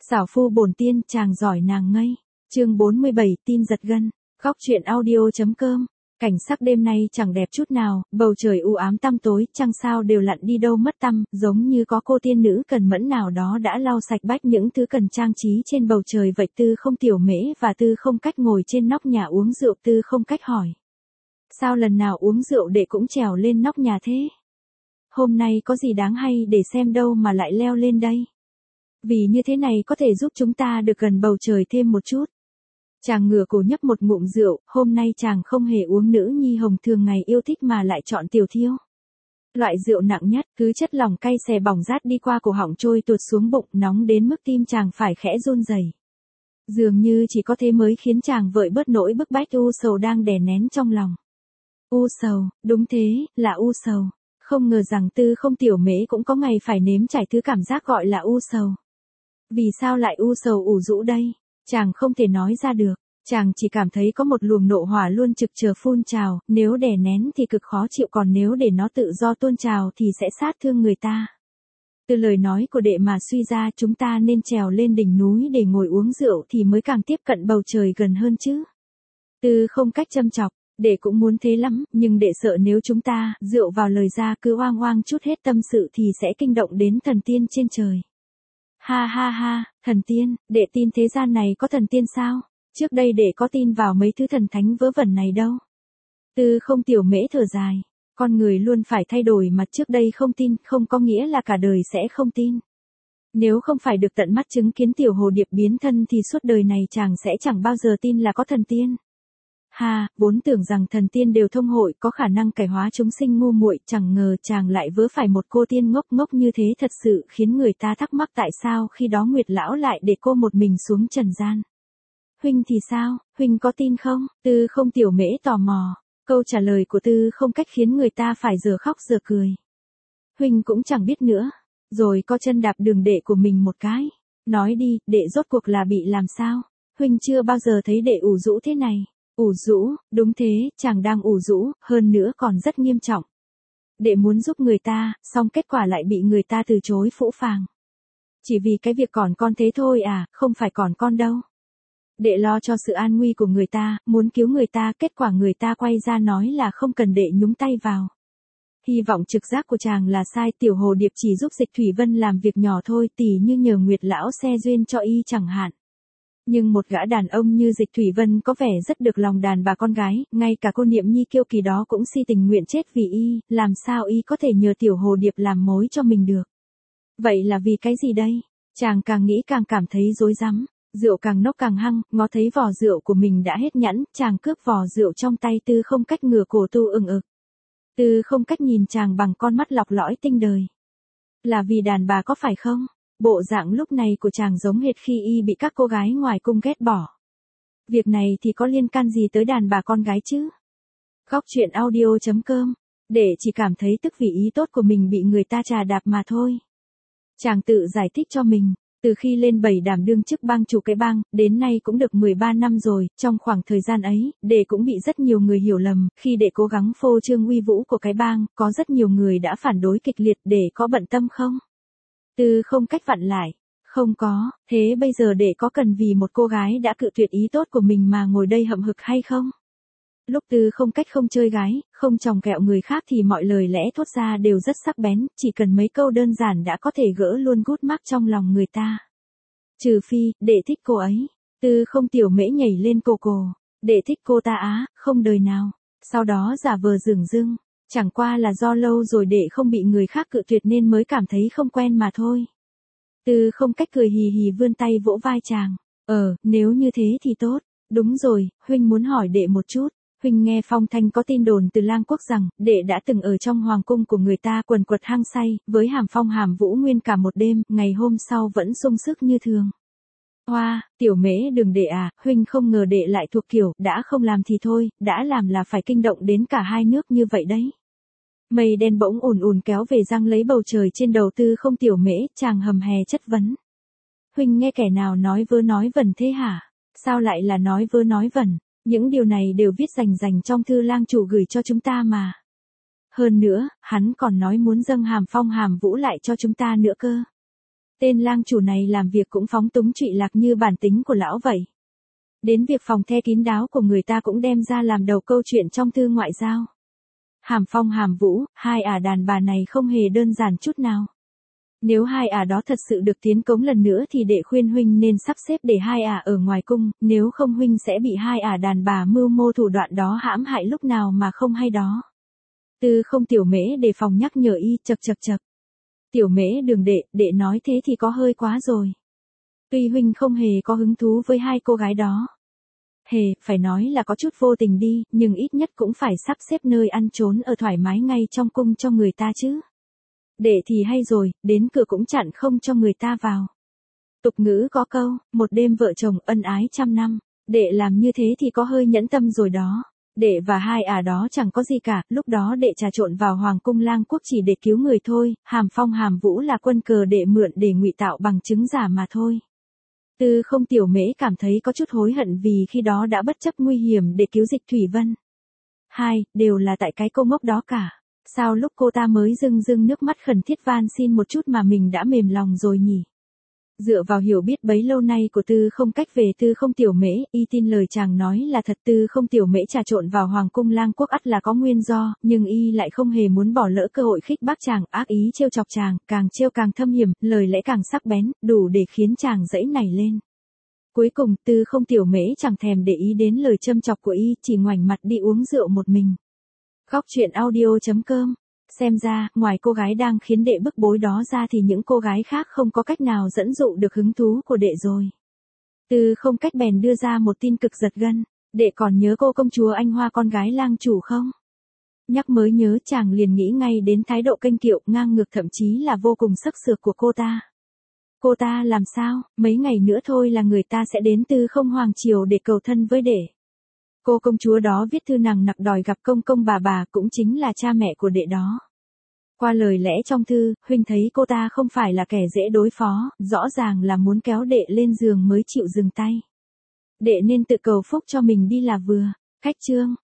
Xảo phu bổn tiên, chàng giỏi nàng ngây. Chương 47, tin giật gân. Góc truyện audio.com. Cảnh sắc đêm nay chẳng đẹp chút nào, bầu trời u ám tăm tối, trăng sao đều lặn đi đâu mất tăm, giống như có cô tiên nữ cần mẫn nào đó đã lau sạch bách những thứ cần trang trí trên bầu trời vậy. Tư không tiểu mễ và Tư không cách ngồi trên nóc nhà uống rượu. Tư không cách hỏi: sao lần nào uống rượu đệ cũng trèo lên nóc nhà thế? Hôm nay có gì đáng hay để xem đâu mà lại leo lên đây? Vì như thế này có thể giúp chúng ta được gần bầu trời thêm một chút. Chàng ngửa cổ nhấp một ngụm rượu, hôm nay chàng không hề uống nữ nhi hồng thường ngày yêu thích mà lại chọn tiểu thiêu. Loại rượu nặng nhất, thứ chất lỏng cay xè bỏng rát đi qua cổ họng trôi tuột xuống bụng, nóng đến mức tim chàng phải khẽ run rẩy. Dường như chỉ có thế mới khiến chàng vơi bớt nỗi bức bách u sầu đang đè nén trong lòng. U sầu, đúng thế, là u sầu. Không ngờ rằng Tư không tiểu mễ cũng có ngày phải nếm trải thứ cảm giác gọi là u sầu. Vì sao lại u sầu ủ rũ đây? Chàng không thể nói ra được, chàng chỉ cảm thấy có một luồng nộ hỏa luôn trực chờ phun trào, nếu đè nén thì cực khó chịu, còn nếu để nó tự do tuôn trào thì sẽ sát thương người ta. Từ lời nói của đệ mà suy ra chúng ta nên trèo lên đỉnh núi để ngồi uống rượu thì mới càng tiếp cận bầu trời gần hơn chứ. Tư không cách châm chọc, đệ cũng muốn thế lắm, nhưng đệ sợ nếu chúng ta rượu vào lời ra cứ oang oang chút hết tâm sự thì sẽ kinh động đến thần tiên trên trời. Ha ha ha, thần tiên, đệ tin thế gian này có thần tiên sao? Trước đây đệ có tin vào mấy thứ thần thánh vớ vẩn này đâu. Tư không tiểu mễ thở dài, con người luôn phải thay đổi, mặt trước đây không tin không có nghĩa là cả đời sẽ không tin. Nếu không phải được tận mắt chứng kiến tiểu hồ điệp biến thân thì suốt đời này chàng sẽ chẳng bao giờ tin là có thần tiên. Ha, vốn tưởng rằng thần tiên đều thông hội, có khả năng cải hóa chúng sinh ngu muội, chẳng ngờ chàng lại vớ phải một cô tiên ngốc ngốc như thế, thật sự khiến người ta thắc mắc tại sao khi đó Nguyệt lão lại để cô một mình xuống trần gian. Huynh thì sao, huynh có tin không? Tư không tiểu mễ tò mò. Câu trả lời của Tư không cách khiến người ta phải giờ khóc giờ cười. Huynh cũng chẳng biết nữa. Rồi co chân đạp đường đệ của mình một cái. Nói đi, đệ rốt cuộc là bị làm sao? Huynh chưa bao giờ thấy đệ ủ rũ thế này. Ủ rũ, đúng thế, chàng đang ủ rũ, hơn nữa còn rất nghiêm trọng. Đệ muốn giúp người ta, song kết quả lại bị người ta từ chối phũ phàng. Chỉ vì cái việc còn con thế thôi à, không phải còn con đâu. Đệ lo cho sự an nguy của người ta, muốn cứu người ta, kết quả người ta quay ra nói là không cần đệ nhúng tay vào. Hy vọng trực giác của chàng là sai, tiểu hồ điệp chỉ giúp Dịch Thủy Vân làm việc nhỏ thôi, tỉ như nhờ Nguyệt lão xe duyên cho y chẳng hạn. Nhưng một gã đàn ông như Dịch Thủy Vân có vẻ rất được lòng đàn bà con gái, ngay cả cô Niệm Nhi kiêu kỳ đó cũng si tình nguyện chết vì y, làm sao y có thể nhờ tiểu hồ điệp làm mối cho mình được. Vậy là vì cái gì đây? Chàng càng nghĩ càng cảm thấy rối rắm, rượu càng nốc càng hăng, ngó thấy vò rượu của mình đã hết nhẵn, chàng cướp vò rượu trong tay Tư không cách ngửa cổ tu ừng ực. Tư không cách nhìn chàng bằng con mắt lọc lõi tinh đời. Là vì đàn bà có phải không? Bộ dạng lúc này của chàng giống hệt khi y bị các cô gái ngoài cung ghét bỏ. Việc này thì có liên can gì tới đàn bà con gái chứ? Góc truyện audio.com. Để chỉ cảm thấy tức vì ý tốt của mình bị người ta trà đạp mà thôi. Chàng tự giải thích cho mình, từ khi lên 7 đảm đương chức bang chủ cái bang, đến nay cũng được 13 năm rồi, trong khoảng thời gian ấy, đệ cũng bị rất nhiều người hiểu lầm, khi đệ cố gắng phô trương uy vũ của cái bang, có rất nhiều người đã phản đối kịch liệt, đệ có bận tâm không? Tư không cách vặn lại, không có, thế bây giờ đệ có cần vì một cô gái đã cự tuyệt ý tốt của mình mà ngồi đây hậm hực hay không? Lúc Tư không cách không chơi gái, không chòng kẹo người khác thì mọi lời lẽ thốt ra đều rất sắc bén, chỉ cần mấy câu đơn giản đã có thể gỡ luôn gút mắc trong lòng người ta. Trừ phi, đệ thích cô ấy. Tư không tiểu mễ nhảy lên cô. Đệ thích cô ta á, không đời nào. Sau đó giả vờ dửng dưng. Chẳng qua là do lâu rồi đệ không bị người khác cự tuyệt nên mới cảm thấy không quen mà thôi. Tư không cách cười hì hì vươn tay vỗ vai chàng. Nếu như thế thì tốt. Đúng rồi, huynh muốn hỏi đệ một chút. Huynh nghe phong thanh có tin đồn từ Lang Quốc rằng, đệ đã từng ở trong hoàng cung của người ta quần quật hăng say, với hàm phong hàm vũ nguyên cả một đêm, ngày hôm sau vẫn sung sức như thường. Hoa, tiểu mễ đừng đệ à, huynh không ngờ đệ lại thuộc kiểu, đã không làm thì thôi, đã làm là phải kinh động đến cả hai nước như vậy đấy. Mây đen bỗng ùn ùn kéo về giăng lấy bầu trời trên đầu Tư không tiểu mễ, chàng hầm hè chất vấn. Huynh nghe kẻ nào nói vớ nói vẩn thế hả? Sao lại là nói vớ nói vẩn? Những điều này đều viết rành trong thư lang chủ gửi cho chúng ta mà. Hơn nữa, hắn còn nói muốn dâng hàm phong hàm vũ lại cho chúng ta nữa cơ. Tên lang chủ này làm việc cũng phóng túng trụy lạc như bản tính của lão vậy. Đến việc phòng the kín đáo của người ta cũng đem ra làm đầu câu chuyện trong thư ngoại giao. Hàm Phong Hàm Vũ, hai ả đàn bà này không hề đơn giản chút nào. Nếu hai ả đó thật sự được tiến cống lần nữa thì đệ khuyên huynh nên sắp xếp để hai ả ở ngoài cung, nếu không huynh sẽ bị hai ả đàn bà mưu mô thủ đoạn đó hãm hại lúc nào mà không hay đó. Tư Không Tiểu Mễ đề phòng nhắc nhở y, chậc. Tiểu Mễ đừng đệ nói thế thì có hơi quá rồi. Tuy huynh không hề có hứng thú với hai cô gái đó. Phải nói là có chút vô tình đi, nhưng ít nhất cũng phải sắp xếp nơi ăn trốn ở thoải mái ngay trong cung cho người ta chứ. Đệ thì hay rồi, đến cửa cũng chặn không cho người ta vào. Tục ngữ có câu, một đêm vợ chồng ân ái trăm năm, đệ làm như thế thì có hơi nhẫn tâm rồi đó. Đệ và hai ả đó chẳng có gì cả, lúc đó đệ trà trộn vào Hoàng cung Lang Quốc chỉ để cứu người thôi, Hàm Phong Hàm Vũ là quân cờ đệ mượn để ngụy tạo bằng chứng giả mà thôi. Tư Không Tiểu Mễ cảm thấy có chút hối hận vì khi đó đã bất chấp nguy hiểm để cứu Dịch Thủy Vân. Đều là tại cái cô ngốc đó cả. Sao lúc cô ta mới rưng nước mắt khẩn thiết van xin một chút mà mình đã mềm lòng rồi nhỉ? Dựa vào hiểu biết bấy lâu nay của Tư Không Cách về Tư Không Tiểu Mễ, y tin lời chàng nói là thật. Tư Không Tiểu Mễ trà trộn vào Hoàng cung Lang Quốc ắt là có nguyên do, nhưng y lại không hề muốn bỏ lỡ cơ hội khích bác chàng, ác ý trêu chọc chàng, càng trêu càng thâm hiểm, lời lẽ càng sắc bén, đủ để khiến chàng giãy nảy lên. Cuối cùng, Tư Không Tiểu Mễ chẳng thèm để ý đến lời châm chọc của y, chỉ ngoảnh mặt đi uống rượu một mình. Góc truyện audio.com. Xem ra, ngoài cô gái đang khiến đệ bức bối đó ra thì những cô gái khác không có cách nào dẫn dụ được hứng thú của đệ rồi. Tư Không Cách bèn đưa ra một tin cực giật gân. Đệ còn nhớ cô công chúa Anh Hoa con gái lang chủ không? Nhắc mới nhớ chàng liền nghĩ ngay đến thái độ kênh kiệu, ngang ngược thậm chí là vô cùng sắc sược của cô ta. Cô ta làm sao, mấy ngày nữa thôi là người ta sẽ đến Tư Không Hoàng Triều để cầu thân với đệ. Cô công chúa đó viết thư nằng nặc đòi gặp công công bà cũng chính là cha mẹ của đệ đó. Qua lời lẽ trong thư, huynh thấy cô ta không phải là kẻ dễ đối phó, rõ ràng là muốn kéo đệ lên giường mới chịu dừng tay. Đệ nên tự cầu phúc cho mình đi là vừa. Khách chương.